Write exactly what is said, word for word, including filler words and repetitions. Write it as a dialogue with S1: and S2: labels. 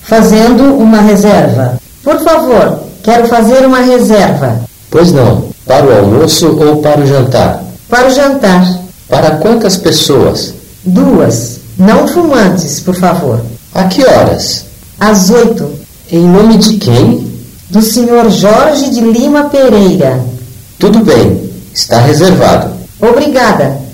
S1: Fazendo uma reserva. Por favor, quero fazer uma reserva.
S2: Pois não. Para o almoço ou para o jantar?
S1: Para o jantar.
S2: Para quantas pessoas?
S1: Duas. Não fumantes, por favor.
S2: A que horas?
S1: Às oito.
S2: Em nome de quem?
S1: Do senhor Jorge de Lima Pereira.
S2: Tudo bem. Está reservado.
S1: Obrigada.